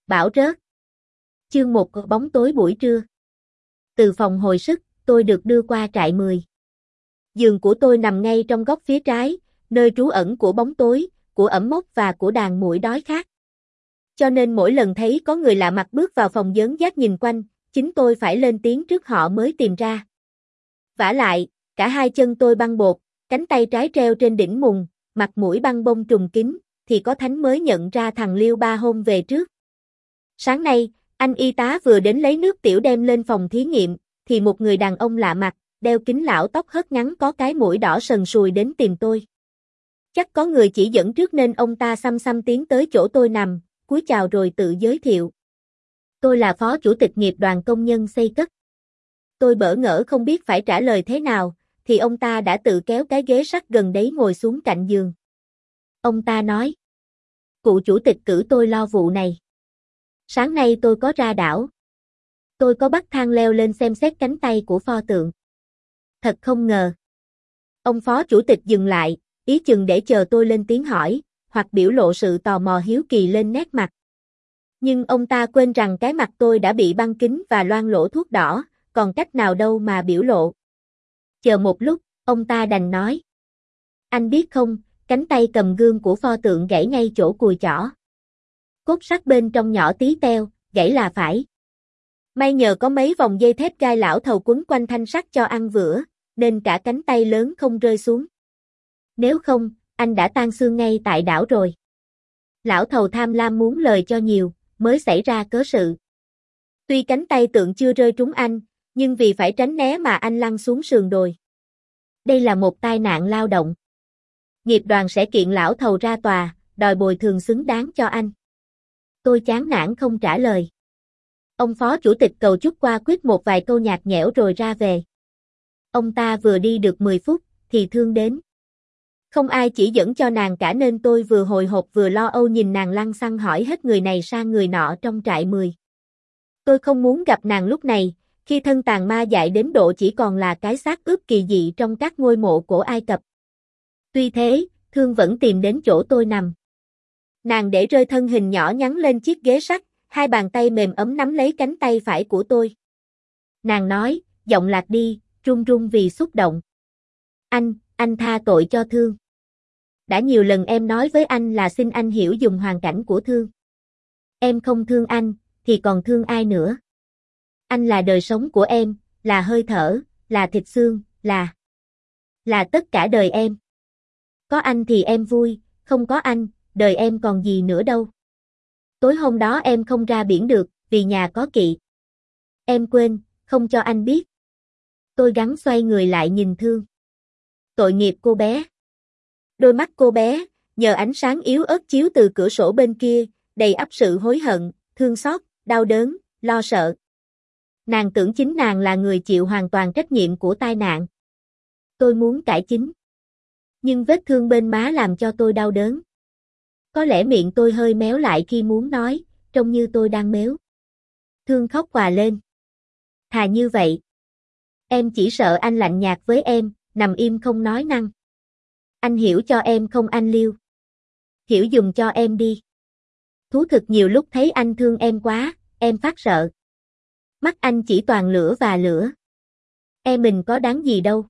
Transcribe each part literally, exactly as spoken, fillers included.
Bão rớt. Chương một bóng tối buổi trưa. Từ phòng hồi sức, tôi được đưa qua trại mười. Giường của tôi nằm ngay trong góc phía trái, nơi trú ẩn của bóng tối, của ẩm mốc và của đàn muỗi đói khát. Cho nên mỗi lần thấy có người lạ mặt bước vào phòng dớn dác nhìn quanh, chính tôi phải lên tiếng trước họ mới tìm ra. Vả lại, cả hai chân tôi băng bột, cánh tay trái treo trên đỉnh mùng, mặt mũi băng bông trùng kín, thì có thánh mới nhận ra thằng Liêu ba hôm về trước. Sáng nay, anh y tá vừa đến lấy nước tiểu đem lên phòng thí nghiệm, thì một người đàn ông lạ mặt, đeo kính lão tóc hớt ngắn có cái mũi đỏ sần sùi đến tìm tôi. Chắc có người chỉ dẫn trước nên ông ta xăm xăm tiến tới chỗ tôi nằm, cúi chào rồi tự giới thiệu. Tôi là phó chủ tịch nghiệp đoàn công nhân xây cất. Tôi bỡ ngỡ không biết phải trả lời thế nào, thì ông ta đã tự kéo cái ghế sắt gần đấy ngồi xuống cạnh giường. Ông ta nói, cụ chủ tịch cử tôi lo vụ này. Sáng nay tôi có ra đảo. Tôi có bắt thang leo lên xem xét cánh tay của pho tượng. Thật không ngờ. Ông phó chủ tịch dừng lại, ý chừng để chờ tôi lên tiếng hỏi, hoặc biểu lộ sự tò mò hiếu kỳ lên nét mặt. Nhưng ông ta quên rằng cái mặt tôi đã bị băng kính và loang lỗ thuốc đỏ, còn cách nào đâu mà biểu lộ. Chờ một lúc, ông ta đành nói. Anh biết không, cánh tay cầm gương của pho tượng gãy ngay chỗ cùi chỏ. Cốt sắt bên trong nhỏ tí teo, gãy là phải. May nhờ có mấy vòng dây thép gai lão thầu quấn quanh thanh sắt cho ăn vữa, nên cả cánh tay lớn không rơi xuống. Nếu không, anh đã tan xương ngay tại đảo rồi. Lão thầu tham lam muốn lời cho nhiều, mới xảy ra cớ sự. Tuy cánh tay tượng chưa rơi trúng anh, nhưng vì phải tránh né mà anh lăn xuống sườn đồi. Đây là một tai nạn lao động. Nghiệp đoàn sẽ kiện lão thầu ra tòa, đòi bồi thường xứng đáng cho anh. Tôi chán nản không trả lời. Ông phó chủ tịch cầu chúc qua quyết một vài câu nhạt nhẽo rồi ra về. Ông ta vừa đi được mười phút, thì Thương đến. Không ai chỉ dẫn cho nàng cả nên tôi vừa hồi hộp vừa lo âu nhìn nàng lăng xăng hỏi hết người này sang người nọ trong trại mười. Tôi không muốn gặp nàng lúc này, khi thân tàn ma dại đến độ chỉ còn là cái xác ướp kỳ dị trong các ngôi mộ cổ Ai Cập. Tuy thế, Thương vẫn tìm đến chỗ tôi nằm. Nàng để rơi thân hình nhỏ nhắn lên chiếc ghế sắt, hai bàn tay mềm ấm nắm lấy cánh tay phải của tôi. Nàng nói, giọng lạc đi, run run vì xúc động. Anh, anh tha tội cho Thương. Đã nhiều lần em nói với anh là xin anh hiểu dùng hoàn cảnh của Thương. Em không thương anh, thì còn thương ai nữa? Anh là đời sống của em, là hơi thở, là thịt xương, là... là tất cả đời em. Có anh thì em vui, không có anh, đời em còn gì nữa đâu. Tối hôm đó em không ra biển được, vì nhà có kỵ. Em quên, không cho anh biết. Tôi gắng xoay người lại nhìn Thương. Tội nghiệp cô bé. Đôi mắt cô bé, nhờ ánh sáng yếu ớt chiếu từ cửa sổ bên kia, đầy ắp sự hối hận, thương xót, đau đớn, lo sợ. Nàng tưởng chính nàng là người chịu hoàn toàn trách nhiệm của tai nạn. Tôi muốn cải chính. Nhưng vết thương bên má làm cho tôi đau đớn. Có lẽ miệng tôi hơi méo lại khi muốn nói, trông như tôi đang mếu. Thương khóc òa lên. Thà như vậy. Em chỉ sợ anh lạnh nhạt với em, nằm im không nói năng. Anh hiểu cho em không anh Liêu. Hiểu dùm cho em đi. Thú thực nhiều lúc thấy anh thương em quá, em phát sợ. Mắt anh chỉ toàn lửa và lửa. Em mình có đáng gì đâu.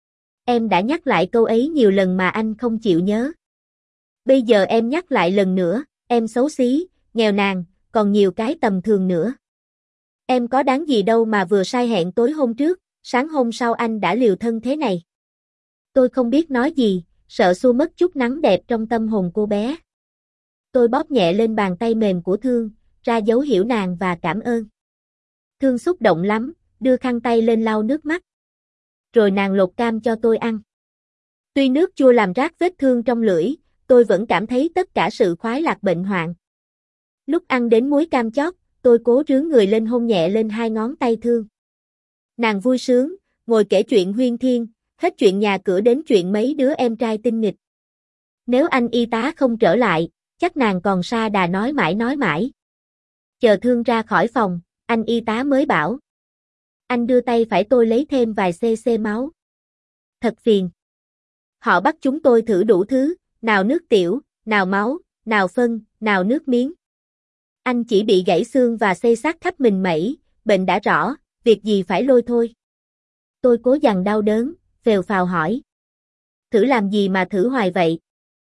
Em đã nhắc lại câu ấy nhiều lần mà anh không chịu nhớ. Bây giờ em nhắc lại lần nữa, em xấu xí, nghèo nàn, còn nhiều cái tầm thường nữa. Em có đáng gì đâu mà vừa sai hẹn tối hôm trước, sáng hôm sau anh đã liều thân thế này. Tôi không biết nói gì, sợ xua mất chút nắng đẹp trong tâm hồn cô bé. Tôi bóp nhẹ lên bàn tay mềm của Thương, ra dấu hiểu nàng và cảm ơn. Thương xúc động lắm, đưa khăn tay lên lau nước mắt. Rồi nàng lột cam cho tôi ăn. Tuy nước chua làm rát vết thương trong lưỡi, tôi vẫn cảm thấy tất cả sự khoái lạc bệnh hoạn. Lúc ăn đến muối cam chót, tôi cố rướn người lên hôn nhẹ lên hai ngón tay Thương. Nàng vui sướng, ngồi kể chuyện huyên thiên, hết chuyện nhà cửa đến chuyện mấy đứa em trai tinh nghịch. Nếu anh y tá không trở lại, chắc nàng còn sa đà nói mãi nói mãi. Chờ Thương ra khỏi phòng, anh y tá mới bảo. Anh đưa tay phải tôi lấy thêm vài cc máu. Thật phiền. Họ bắt chúng tôi thử đủ thứ, nào nước tiểu, nào máu, nào phân, nào nước miếng. Anh chỉ bị gãy xương và xây xát khắp mình mẩy, bệnh đã rõ, việc gì phải lôi thôi. Tôi cố dằn đau đớn, phèo phào hỏi. Thử làm gì mà thử hoài vậy?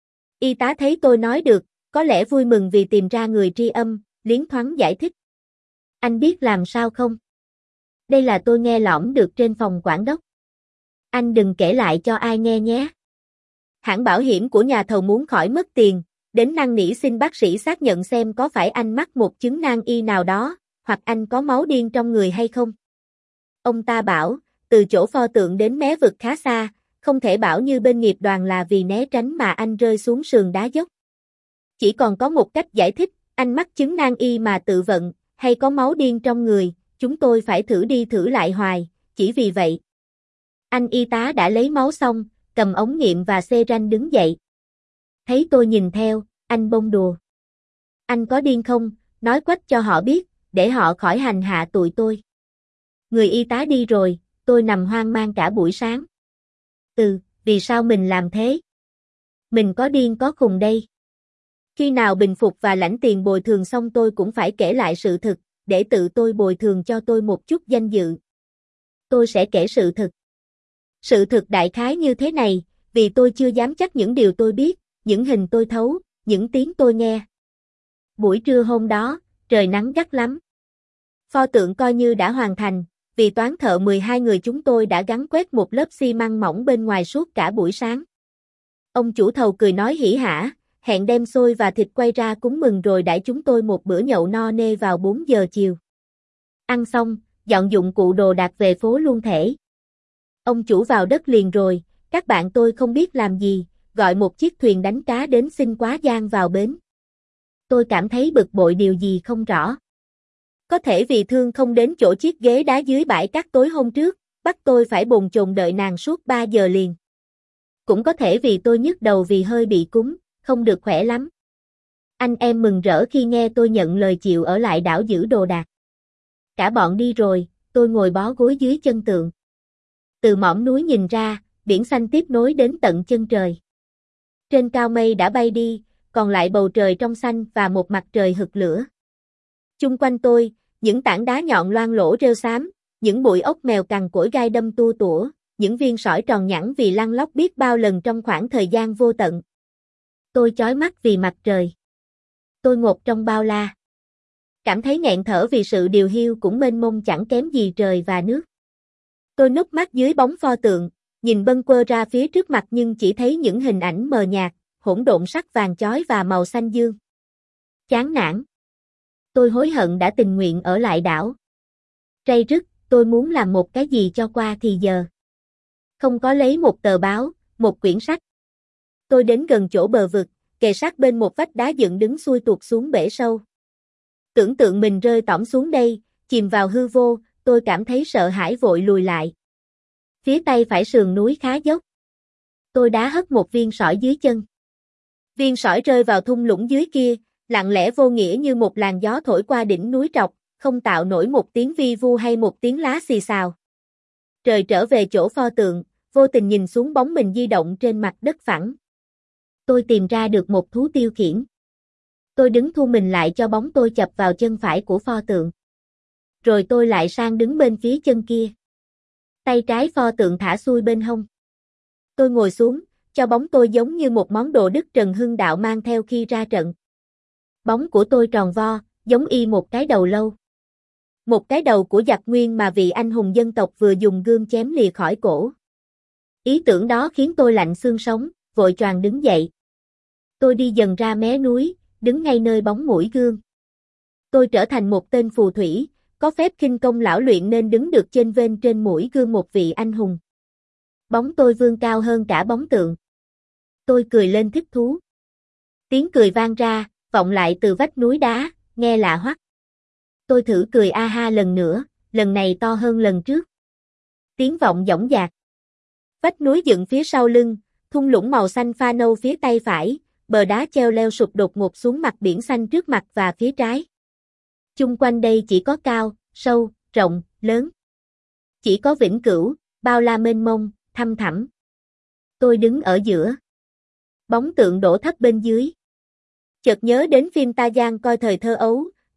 Y tá thấy tôi nói được, có lẽ vui mừng vì tìm ra người tri âm, liến thoáng giải thích. Anh biết làm sao không? Đây là tôi nghe lỏm được trên phòng quản đốc. Anh đừng kể lại cho ai nghe nhé. Hãng bảo hiểm của nhà thầu muốn khỏi mất tiền, đến năn nỉ xin bác sĩ xác nhận xem có phải anh mắc một chứng nan y nào đó, hoặc anh có máu điên trong người hay không. Ông ta bảo, từ chỗ pho tượng đến mé vực khá xa, không thể bảo như bên nghiệp đoàn là vì né tránh mà anh rơi xuống sườn đá dốc. Chỉ còn có một cách giải thích, anh mắc chứng nan y mà tự vận, hay có máu điên trong người, chúng tôi phải thử đi thử lại hoài, chỉ vì vậy. Anh y tá đã lấy máu xong, cầm ống nghiệm và xê ranh đứng dậy. Thấy tôi nhìn theo, anh bông đùa. Anh có điên không, nói quách cho họ biết, để họ khỏi hành hạ tụi tôi. Người y tá đi rồi, tôi nằm hoang mang cả buổi sáng. Ừ, vì sao mình làm thế? Mình có điên có khùng đây. Khi nào bình phục và lãnh tiền bồi thường xong tôi cũng phải kể lại sự thực, để tự tôi bồi thường cho tôi một chút danh dự. Tôi sẽ kể sự thực. Sự thực đại khái như thế này, vì tôi chưa dám chắc những điều tôi biết, những hình tôi thấu, những tiếng tôi nghe. Buổi trưa hôm đó, trời nắng gắt lắm. Pho tượng coi như đã hoàn thành, vì toán thợ mười hai người chúng tôi đã gắn quét một lớp xi măng mỏng bên ngoài suốt cả buổi sáng. Ông chủ thầu cười nói hỉ hả, hẹn đem xôi và thịt quay ra cúng mừng rồi đãi chúng tôi một bữa nhậu no nê vào bốn giờ chiều. Ăn xong, dọn dụng cụ đồ đạc về phố luôn thể. Ông chủ vào đất liền rồi, các bạn tôi không biết làm gì, gọi một chiếc thuyền đánh cá đến xin quá giang vào bến. Tôi cảm thấy bực bội điều gì không rõ. Có thể vì thương không đến chỗ chiếc ghế đá dưới bãi cát tối hôm trước, bắt tôi phải bồn chồn đợi nàng suốt ba giờ liền. Cũng có thể vì tôi nhức đầu vì hơi bị cúng, không được khỏe lắm. Anh em mừng rỡ khi nghe tôi nhận lời chịu ở lại đảo giữ đồ đạc. Cả bọn đi rồi, tôi ngồi bó gối dưới chân tượng. Từ mỏm núi nhìn ra, biển xanh tiếp nối đến tận chân trời. Trên cao mây đã bay đi, còn lại bầu trời trong xanh và một mặt trời hực lửa. Chung quanh tôi, những tảng đá nhọn loang lổ rêu xám, những bụi ốc mèo cằn cỗi gai đâm tua tủa, những viên sỏi tròn nhẵn vì lăn lóc biết bao lần trong khoảng thời gian vô tận. Tôi chói mắt vì mặt trời. Tôi ngột trong bao la. Cảm thấy nghẹn thở vì sự điều hiu cũng mênh mông chẳng kém gì trời và nước. Tôi núp mắt dưới bóng pho tượng, nhìn bâng quơ ra phía trước mặt nhưng chỉ thấy những hình ảnh mờ nhạt, hỗn độn sắc vàng chói và màu xanh dương. Chán nản. Tôi hối hận đã tình nguyện ở lại đảo. Ray rứt, tôi muốn làm một cái gì cho qua thì giờ. Không có lấy một tờ báo, một quyển sách. Tôi đến gần chỗ bờ vực, kề sát bên một vách đá dựng đứng xuôi tuột xuống bể sâu. Tưởng tượng mình rơi tõm xuống đây, chìm vào hư vô, tôi cảm thấy sợ hãi vội lùi lại. Phía tay phải sườn núi khá dốc. Tôi đá hất một viên sỏi dưới chân. Viên sỏi rơi vào thung lũng dưới kia, lặng lẽ vô nghĩa như một làn gió thổi qua đỉnh núi trọc, không tạo nổi một tiếng vi vu hay một tiếng lá xì xào. Trời trở về chỗ pho tượng, vô tình nhìn xuống bóng mình di động trên mặt đất phẳng. Tôi tìm ra được một thú tiêu khiển. Tôi đứng thu mình lại cho bóng tôi chập vào chân phải của pho tượng. Rồi tôi lại sang đứng bên phía chân kia. Tay trái pho tượng thả xuôi bên hông. Tôi ngồi xuống, cho bóng tôi giống như một món đồ Đức Trần Hưng Đạo mang theo khi ra trận. Bóng của tôi tròn vo, giống y một cái đầu lâu. Một cái đầu của giặc Nguyên mà vị anh hùng dân tộc vừa dùng gươm chém lìa khỏi cổ. Ý tưởng đó khiến tôi lạnh xương sống, vội choàng đứng dậy. Tôi đi dần ra mé núi, đứng ngay nơi bóng mũi gươm. Tôi trở thành một tên phù thủy, có phép khinh công lão luyện nên đứng được chênh vênh trên mũi gươm một vị anh hùng. Bóng tôi vươn cao hơn cả bóng tượng. Tôi cười lên thích thú. Tiếng cười vang ra, vọng lại từ vách núi đá, nghe lạ hoắc. Tôi thử cười a ha lần nữa, lần này to hơn lần trước. Tiếng vọng dõng dạc. Vách núi dựng phía sau lưng, thung lũng màu xanh pha nâu phía tay phải, bờ đá treo leo sụp đột ngột xuống mặt biển xanh trước mặt và phía trái. Chung quanh đây chỉ có cao, sâu, rộng, lớn. Chỉ có vĩnh cửu, bao la mênh mông, thăm thẳm. Tôi đứng ở giữa. Bóng tượng đổ thấp bên dưới. Chợt nhớ đến phim Ta Giang coi thời thơ ấu,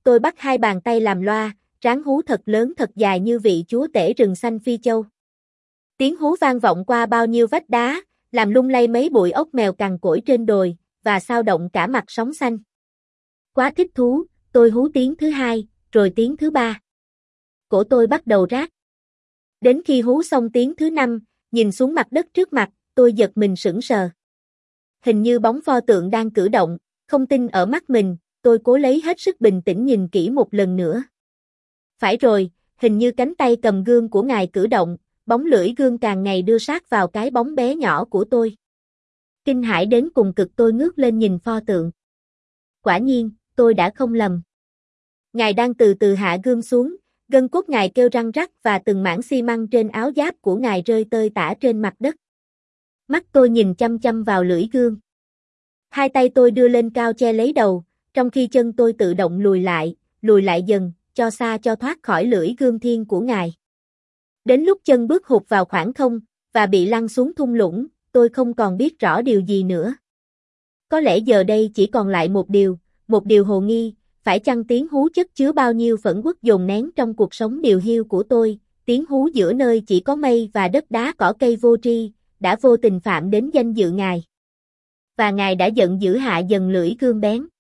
tôi bắt hai bàn tay làm loa, ráng hú thật lớn thật dài như vị chúa tể rừng xanh Phi Châu. Tiếng hú vang vọng qua bao nhiêu vách đá, làm lung lay mấy bụi ốc mèo cằn cỗi trên đồi, và xao động cả mặt sóng xanh. Quá thích thú, tôi hú tiếng thứ hai, rồi tiếng thứ ba. Cổ tôi bắt đầu rát. Đến khi hú xong tiếng thứ năm, nhìn xuống mặt đất trước mặt, tôi giật mình sững sờ. Hình như bóng pho tượng đang cử động, không tin ở mắt mình, tôi cố lấy hết sức bình tĩnh nhìn kỹ một lần nữa. Phải rồi, hình như cánh tay cầm gương của ngài cử động, bóng lưỡi gương càng ngày đưa sát vào cái bóng bé nhỏ của tôi. Kinh hãi đến cùng cực tôi ngước lên nhìn pho tượng. Quả nhiên, tôi đã không lầm. Ngài đang từ từ hạ gươm xuống, gân cốt ngài kêu răng rắc và từng mảng xi măng trên áo giáp của ngài rơi tơi tả trên mặt đất. Mắt tôi nhìn chăm chăm vào lưỡi gương. Hai tay tôi đưa lên cao che lấy đầu, trong khi chân tôi tự động lùi lại, lùi lại dần, cho xa cho thoát khỏi lưỡi gương thiên của ngài. Đến lúc chân bước hụt vào khoảng không, và bị lăn xuống thung lũng, tôi không còn biết rõ điều gì nữa. Có lẽ giờ đây chỉ còn lại một điều, một điều hồ nghi, phải chăng tiếng hú chất chứa bao nhiêu phẫn uất dồn nén trong cuộc sống điều hiu của tôi, tiếng hú giữa nơi chỉ có mây và đất đá cỏ cây vô tri, đã vô tình phạm đến danh dự ngài. Và ngài đã giận dữ hạ dần lưỡi gươm bén.